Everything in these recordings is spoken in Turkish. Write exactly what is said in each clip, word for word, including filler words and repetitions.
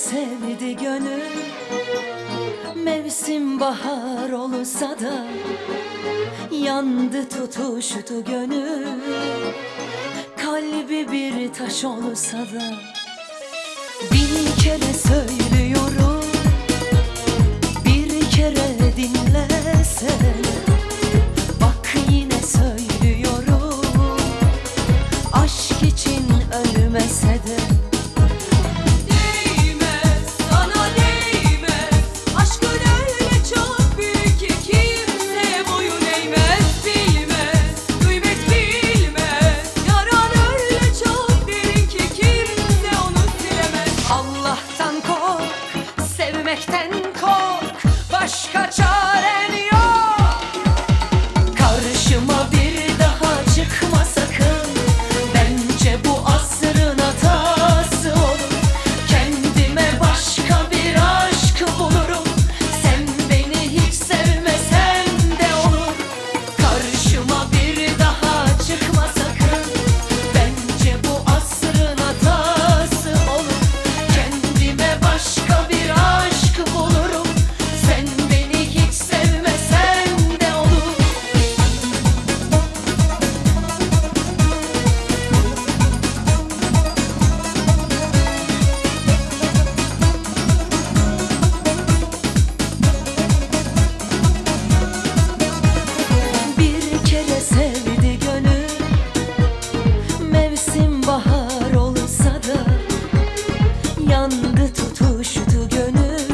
sevdi gönül. Mevsim bahar olsa da yandı tutuştu gönül. Kalbi bir taş olsa da bin kere söylüyorum, bir kere dinlesene. Bak yine söylüyorum, aşk için ölmese de. Sevmekten kork, başka çaren yok. Karşıma bir daha çıkma sakın. Bence bu asrın hatası olur. Kendime başka bir aşk bulurum. Sen beni hiç sevmesen de olur. Karşıma bir daha çıkma sakın. Bence bu asrın hatası olur. Kendime başka bir sevdi gönül. Mevsim bahar olsa da yandı tutuştu gönül.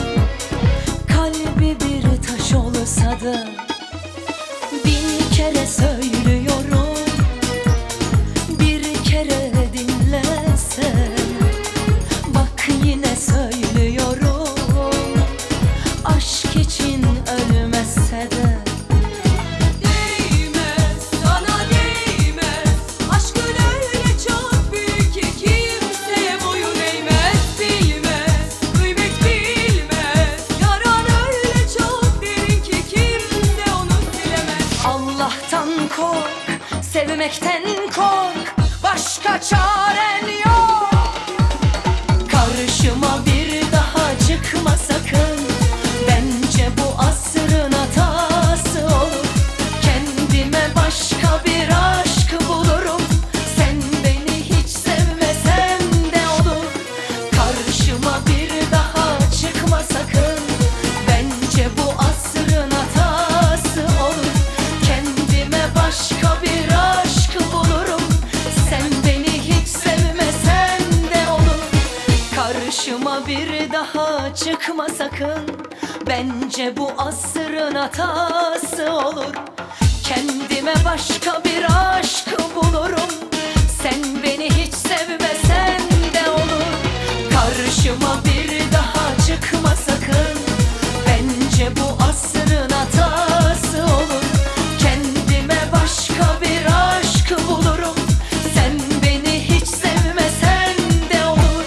Kalbi bir taş olsa da bin kere söylüyorum, bir kere dinlesen. Bak yine söylüyorum, aşk için ölmezse de. Kork, sevmekten kork, başka çaren yok. Karşıma bir daha çıkma sakın. Bence bu asrın hatası olur. Kendime başka bir aşk bulurum. Sen beni hiç sevmesen de olur. Karşıma bir daha çıkma sakın. Bence bu asrın hatası olur. Başka bir aşk bulurum. Sen beni hiç sevmesen de olur. Karşıma bir daha çıkma sakın. Bence bu asrın hatası olur. Kendime başka bir aşk bulurum. Sen beni hiç sevmesen de olur. Karşıma bir daha çıkma sakın. Bence bu asrın hatası olur. Başka bir aşk bulurum. Sen beni hiç sevmesen de olur.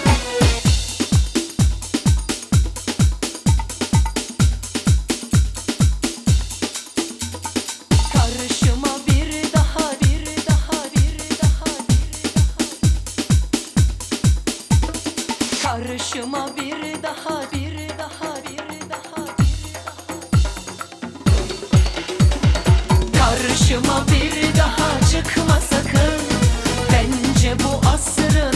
Karşıma bir daha, bir daha, bir daha, bir daha. Karşıma bir daha, bir daha, bir daha, bir daha. Karşıma bir daha çıkma sakın. Bence bu asrın